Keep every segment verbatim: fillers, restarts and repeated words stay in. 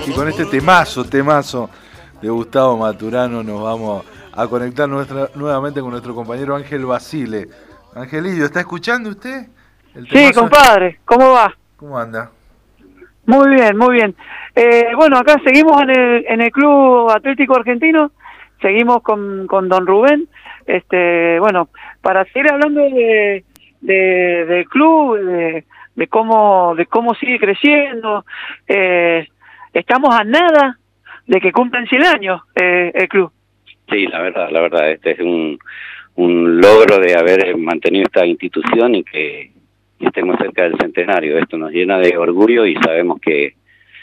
Y con este temazo, temazo de Gustavo Maturano nos vamos a conectar nuestra, nuevamente con nuestro compañero Ángel Basile. Angelillo, ¿está escuchando usted? El sí, compadre, ¿cómo va? ¿Cómo anda? Muy bien, muy bien. Eh, bueno, acá seguimos en el, en el Club Atlético Argentino, seguimos con, con don Rubén. Este, bueno, para seguir hablando de, de, del club, de, de cómo de cómo sigue creciendo, eh, estamos a nada de que cumplan cien años eh, el club. Sí, la verdad, la verdad, este es un, un logro de haber mantenido esta institución y que estemos cerca del centenario. Esto nos llena de orgullo y sabemos que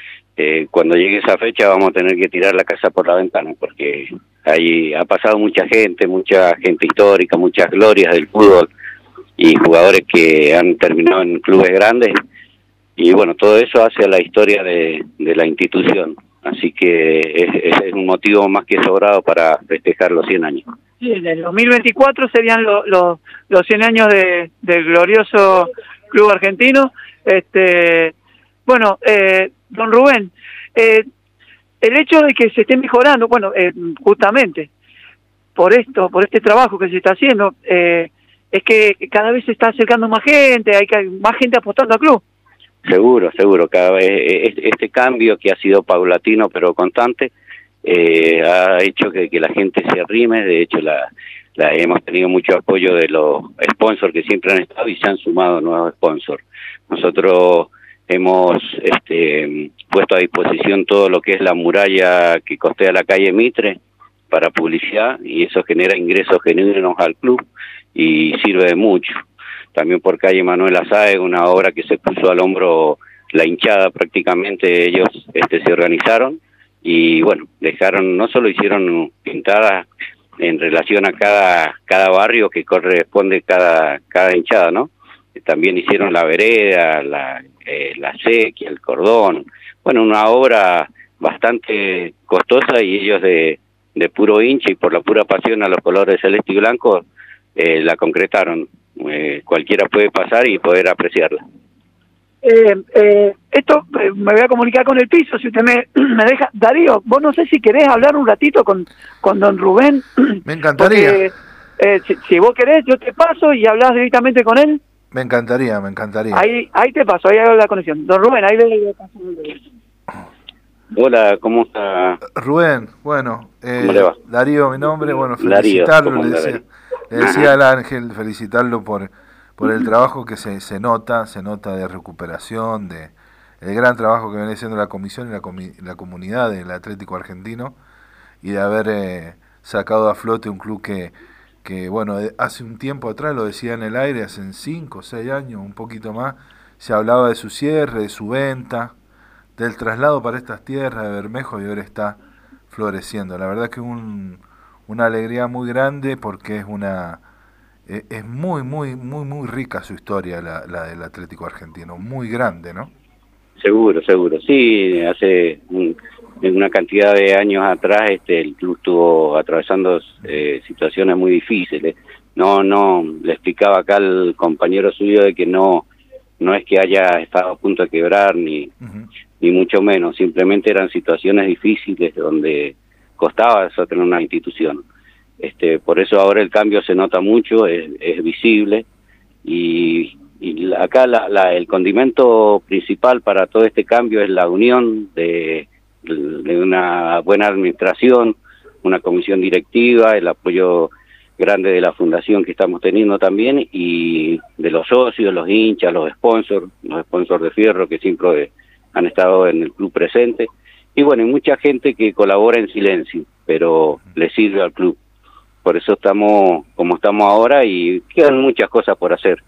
eh, cuando llegue esa fecha vamos a tener que tirar la casa por la ventana, porque ahí ha pasado mucha gente, mucha gente histórica, muchas glorias del fútbol y jugadores que han terminado en clubes grandes, y bueno, todo eso hace a la historia de, de la institución. Así que es, es un motivo más que sobrado para festejar los cien años. Sí, en el dos mil veinticuatro serían lo, lo, los cien años de, del glorioso Club Argentino. Este, bueno, eh, don Rubén, eh, el hecho de que se esté mejorando, bueno, eh, justamente por esto, por este trabajo que se está haciendo, eh, es que cada vez se está acercando más gente, hay que, más gente apostando al club. Seguro, seguro, cada vez este cambio que ha sido paulatino pero constante eh, ha hecho que, que la gente se arrime. De hecho, la, la hemos tenido mucho apoyo de los sponsors que siempre han estado y se han sumado nuevos sponsors. Nosotros hemos este, puesto a disposición todo lo que es la muralla que costea la calle Mitre para publicidad, y eso genera ingresos genuinos al club y sirve de mucho. También por calle Manuel Azáez, una obra que se puso al hombro la hinchada, prácticamente ellos este, se organizaron y bueno, dejaron, no solo hicieron pintadas en relación a cada cada barrio que corresponde cada cada hinchada, ¿no? También hicieron la vereda, la, eh, la sequía, el cordón, bueno, una obra bastante costosa, y ellos de, de puro hincha y por la pura pasión a los colores celeste y blanco eh, la concretaron. Eh, cualquiera puede pasar y poder apreciarla. Eh, eh, esto eh, me voy a comunicar con el piso, si usted me, me deja. Darío, vos no sé si querés hablar un ratito con, con don Rubén. Me encantaría. Porque, eh, si, si vos querés, yo te paso y hablas directamente con él. Me encantaría, me encantaría. Ahí ahí te paso, ahí hago la conexión. Don Rubén, ahí le paso. Hola, ¿cómo está? Rubén, bueno, eh, ¿cómo le va? Darío, mi nombre, bueno, felicitarlo, Darío, le decía, le decía al Ángel, felicitarlo por por el trabajo que se, se nota, se nota de recuperación, de el gran trabajo que viene haciendo la comisión y la, comi, la comunidad del Atlético Argentino, y de haber eh, sacado a flote un club que, que, bueno, hace un tiempo atrás, lo decía en el aire, hace cinco o seis años, un poquito más, se hablaba de su cierre, de su venta, del traslado para estas tierras de Bermejo, y ahora está floreciendo. La verdad que un, una alegría muy grande, porque es una eh, es muy, muy, muy, muy rica su historia, la, la del Atlético Argentino, muy grande, ¿no? Seguro, seguro. Sí, hace un, una cantidad de años atrás este el club estuvo atravesando eh, situaciones muy difíciles. No, no, le explicaba acá al compañero suyo de que no, no es que haya estado a punto de quebrar, ni, uh-huh. ni mucho menos, simplemente eran situaciones difíciles donde costaba sostener una institución. Este, por eso ahora el cambio se nota mucho, es, es visible, y, y acá la, la, el condimento principal para todo este cambio es la unión de, de una buena administración, una comisión directiva, el apoyo grande de la fundación que estamos teniendo también, y de los socios, los hinchas, los sponsors, los sponsors de fierro que siempre han estado en el club presente, y bueno, hay mucha gente que colabora en silencio, pero le sirve al club. Por eso estamos como estamos ahora, y quedan muchas cosas por hacer.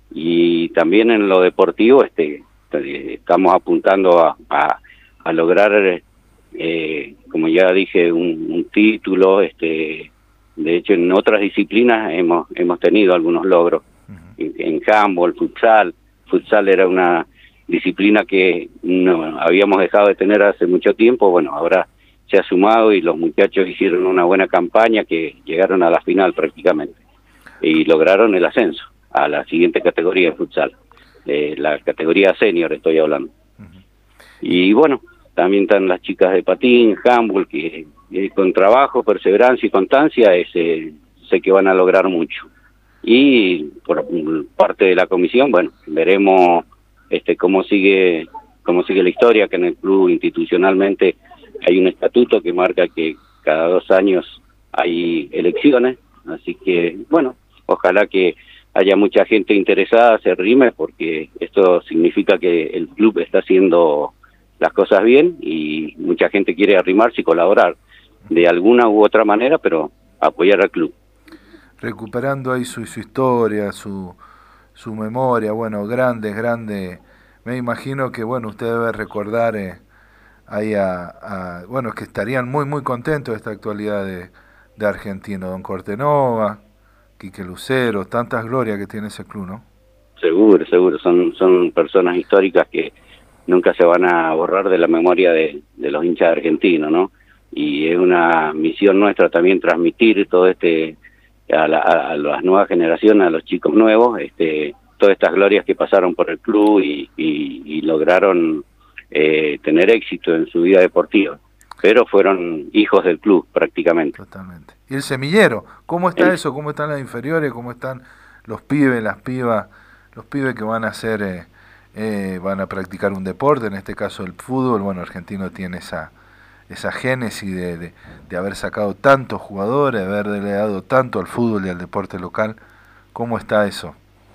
Y también en lo deportivo este estamos apuntando a, a, a lograr, eh, como ya dije, un, un título. Este de hecho, en otras disciplinas hemos hemos tenido algunos logros. Uh-huh. En, en handball, futsal. Futsal era una disciplina que no habíamos dejado de tener hace mucho tiempo. Bueno, ahora se ha sumado y los muchachos hicieron una buena campaña, que llegaron a la final prácticamente y lograron el ascenso a la siguiente categoría de futsal, eh, la categoría senior estoy hablando. Uh-huh. Y bueno, también están las chicas de patín, handball, que eh, con trabajo, perseverancia y constancia ese, sé que van a lograr mucho. Y por parte de la comisión, bueno, veremos este cómo sigue cómo sigue la historia, que en el club institucionalmente hay un estatuto que marca que cada dos años hay elecciones, así que bueno, ojalá que haya mucha gente interesada, se rime, porque esto significa que el club está haciendo las cosas bien y mucha gente quiere arrimarse y colaborar de alguna u otra manera, pero apoyar al club. Recuperando ahí su, su historia, su, su memoria, bueno, grande, grande. Me imagino que, bueno, usted debe recordar eh, ahí a, a, bueno, que estarían muy, muy contentos de esta actualidad de, de Argentino, don Cortenova, Quique Lucero, tantas glorias que tiene ese club, ¿no? Seguro, seguro, son, son personas históricas que nunca se van a borrar de la memoria de, de los hinchas argentinos, ¿no? Y es una misión nuestra también transmitir todo este... A, la, a las nuevas generaciones, a los chicos nuevos, este, todas estas glorias que pasaron por el club y, y, y lograron eh, tener éxito en su vida deportiva, pero fueron hijos del club prácticamente. Totalmente. ¿Y el semillero? ¿Cómo está el, eso? ¿Cómo están las inferiores? ¿Cómo están los pibes, las pibas, los pibes que van a hacer, eh, eh, van a practicar un deporte, en este caso el fútbol? Bueno, Argentino tiene esa esa génesis de, de, de haber sacado tantos jugadores, de haber delegado tanto al fútbol y al deporte local. ¿Cómo está eso?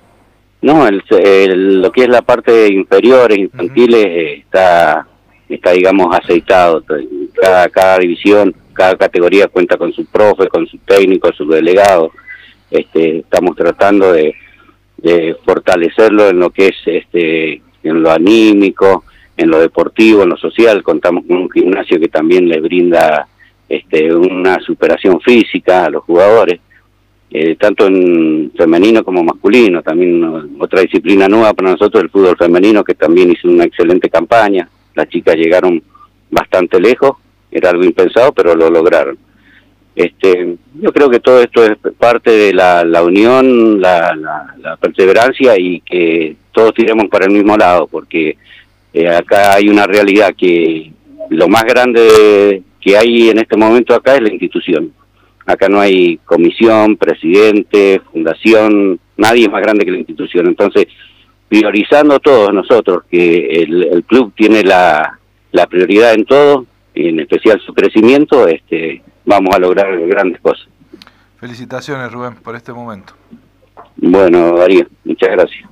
No, el, el, lo que es la parte de inferiores, infantiles, uh-huh. eh, está, está, digamos, aceitado. Cada, cada división, cada categoría cuenta con su profe, con su técnico, su delegado. Este, estamos tratando de, de fortalecerlo en lo que es este, en lo anímico, en lo deportivo, en lo social. Contamos con un gimnasio que también les brinda este, una superación física a los jugadores, eh, tanto en femenino como masculino. También otra disciplina nueva para nosotros, el fútbol femenino, que también hizo una excelente campaña. Las chicas llegaron bastante lejos, era algo impensado, pero lo lograron. Este, yo creo que todo esto es parte de la, la unión, la, la, la perseverancia, y que todos tiremos para el mismo lado, porque Eh, acá hay una realidad que lo más grande que hay en este momento acá es la institución. Acá no hay comisión, presidente, fundación, nadie es más grande que la institución. Entonces, priorizando todos nosotros, que el, el club tiene la, la prioridad en todo, en especial su crecimiento, este, vamos a lograr grandes cosas. Felicitaciones, Rubén, por este momento. Bueno, Darío, muchas gracias.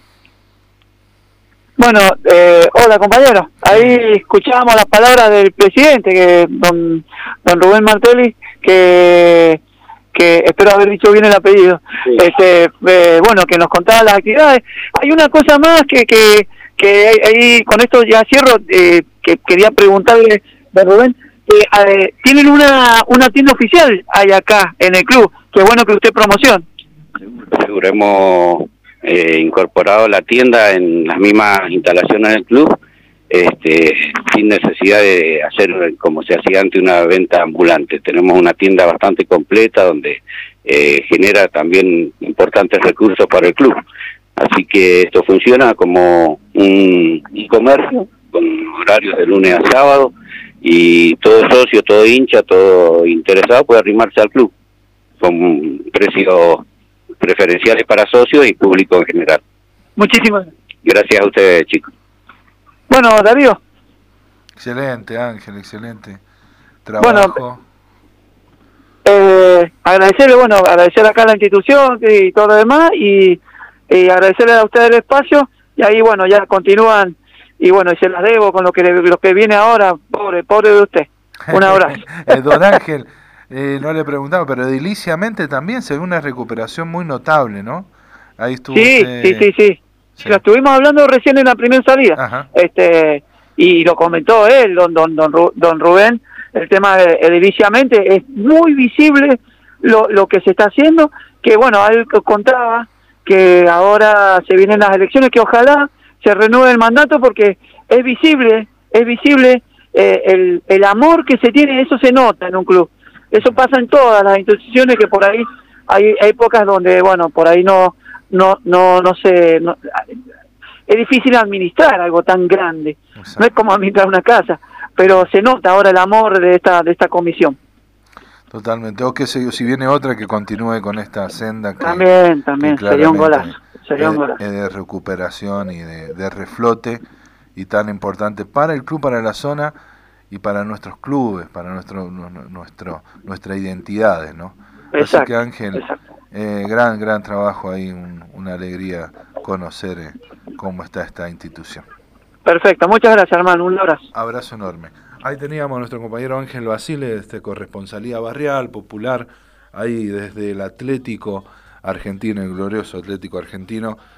Bueno, eh, hola compañeros, ahí escuchábamos las palabras del presidente, que don, don Rubén Martelli, que, que espero haber dicho bien el apellido, sí. este, eh, bueno, que nos contaba las actividades. Hay una cosa más que, que, que ahí, con esto ya cierro, eh, que quería preguntarle de Rubén, que eh, tienen una, una tienda oficial ahí acá en el club, que bueno que usted promociona. Seguro, hemos Eh, incorporado la tienda en las mismas instalaciones del club, este, sin necesidad de hacer como se hacía antes una venta ambulante. Tenemos una tienda bastante completa donde eh, genera también importantes recursos para el club. Así que esto funciona como un, un comercio con horarios de lunes a sábado, y todo socio, todo hincha, todo interesado puede arrimarse al club con precios preferenciales para socios y público en general. Muchísimas gracias a ustedes, chicos. Bueno, Darío. Excelente, Ángel, excelente trabajo. Bueno, eh, agradecerle, bueno, agradecer acá a la institución y todo lo demás, y, y agradecerle a ustedes el espacio, y ahí, bueno, ya continúan, y bueno, se las debo con lo que lo que viene ahora, pobre, pobre de usted. Un abrazo. Don Ángel, Eh, no le preguntaba, pero ediliciamente también se ve una recuperación muy notable, ¿no? Ahí estuvo sí, usted... sí, sí, sí, sí. Lo estuvimos hablando recién en la primera salida. Ajá. Este, y lo comentó él, don, don, don, don Rubén, el tema de ediliciamente es muy visible lo, lo que se está haciendo, que bueno, él contaba que ahora se vienen las elecciones, que ojalá se renueve el mandato, porque es visible, es visible eh, el, el amor que se tiene, eso se nota en un club. Eso pasa en todas las instituciones, que por ahí hay épocas donde, bueno, por ahí no no no no sé, no, es difícil administrar algo tan grande. Exacto. No es como administrar una casa. pero se nota ahora el amor de esta de esta comisión. Totalmente. O que se, si viene otra que continúe con esta senda que también, también, que sería un golazo. Sería un golazo. Es de recuperación y de, de reflote, y tan importante para el club, para la zona y para nuestros clubes, para nuestro, nuestro nuestra identidades, ¿no? Exacto, así que Ángel, eh, gran gran trabajo ahí, un, una alegría conocer eh, cómo está esta institución. Perfecto, muchas gracias, hermano, un abrazo. Abrazo enorme. Ahí teníamos a nuestro compañero Ángel Basile, este corresponsalía barrial, popular, ahí desde el Atlético Argentino, el glorioso Atlético Argentino,